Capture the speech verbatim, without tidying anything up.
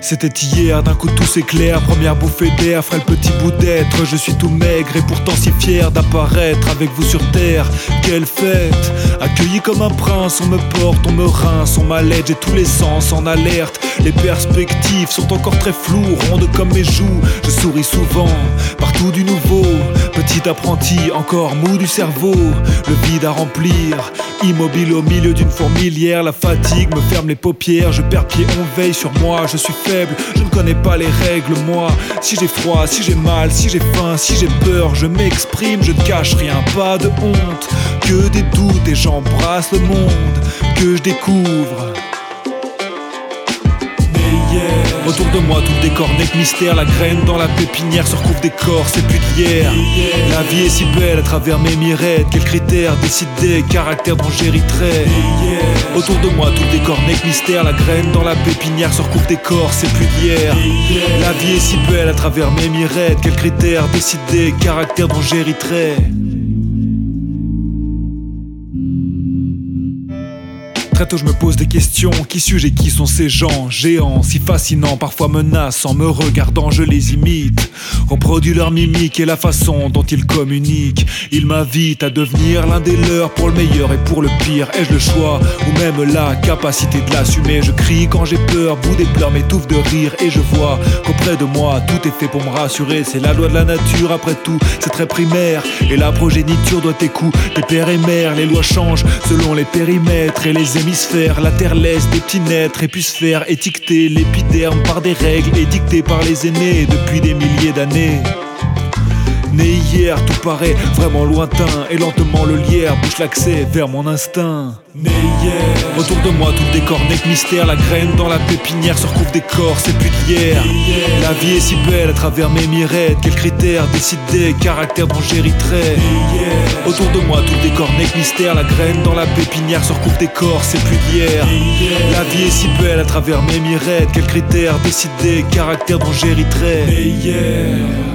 C'était hier, d'un coup tout s'éclaire. Première bouffée d'air, ferait le petit bout d'être. Je suis tout maigre et pourtant si fier d'apparaître avec vous sur terre. Quelle fête! Accueilli comme un prince, on me porte, on me rince, on m'allège, j'ai tous les sens en alerte. Les perspectives sont encore très floues, rondes comme mes joues. Je souris souvent, partout du nouveau. Petit apprenti, encore mou du cerveau. Le vide à remplir, immobile au milieu d'une fourmilière. La fatigue me ferme les paupières, je perds pied, on veille sur moi. Je suis faible, je ne connais pas les règles moi. Si j'ai froid, si j'ai mal, si j'ai faim, si j'ai peur, je m'exprime, je ne cache rien, pas de honte. Que des doutes et j'embrasse le monde que je découvre. Autour de moi tout le décor n'est que mystère. La graine dans la pépinière se recouvre d'écorce, c'est plus d'hier. La vie est si belle à travers mes mirettes. Quels critères décident des caractères dont j'hériterai. Autour de moi tout le décor n'est que mystère. La graine dans la pépinière se recouvre d'écorce, c'est plus d'hier. La vie est si belle à travers mes mirettes. Quels critères décident des caractères dont j'hériterai. Très tôt je me pose des questions, qui suis-je et qui sont ces gens géants, si fascinants, parfois menaçants. Me regardant je les imite, reproduis leur mimique et la façon dont ils communiquent. Ils m'invitent à devenir l'un des leurs, pour le meilleur et pour le pire. Ai-je le choix ou même la capacité de l'assumer? Je crie quand j'ai peur, bout des pleurs m'étouffe de rire. Et je vois qu'auprès de moi tout est fait pour me rassurer. C'est la loi de la nature après tout, c'est très primaire. Et la progéniture doit écouter père et mère. Les lois changent selon les périmètres et les hémisphères. La terre laisse des petits naître et puisse faire étiqueter l'épiderme par des règles édictées par les aînés depuis des milliers d'années. Né hier, tout paraît vraiment lointain, et lentement le lierre bouche l'accès vers mon instinct. Né hier. Autour de moi tout le décor n'est que mystère. La graine dans la pépinière se recouvre d'écorce, c'est plus d'hier. La vie est si belle à travers mes mirettes. Quels critères décident des caractères dont j'hériterai. Autour de moi tout le décor n'est que mystère. La graine dans la pépinière se recouvre d'écorce, c'est plus d'hier. La vie est si belle à travers mes mirettes. Quels critères décident des caractères dont j'hériterai.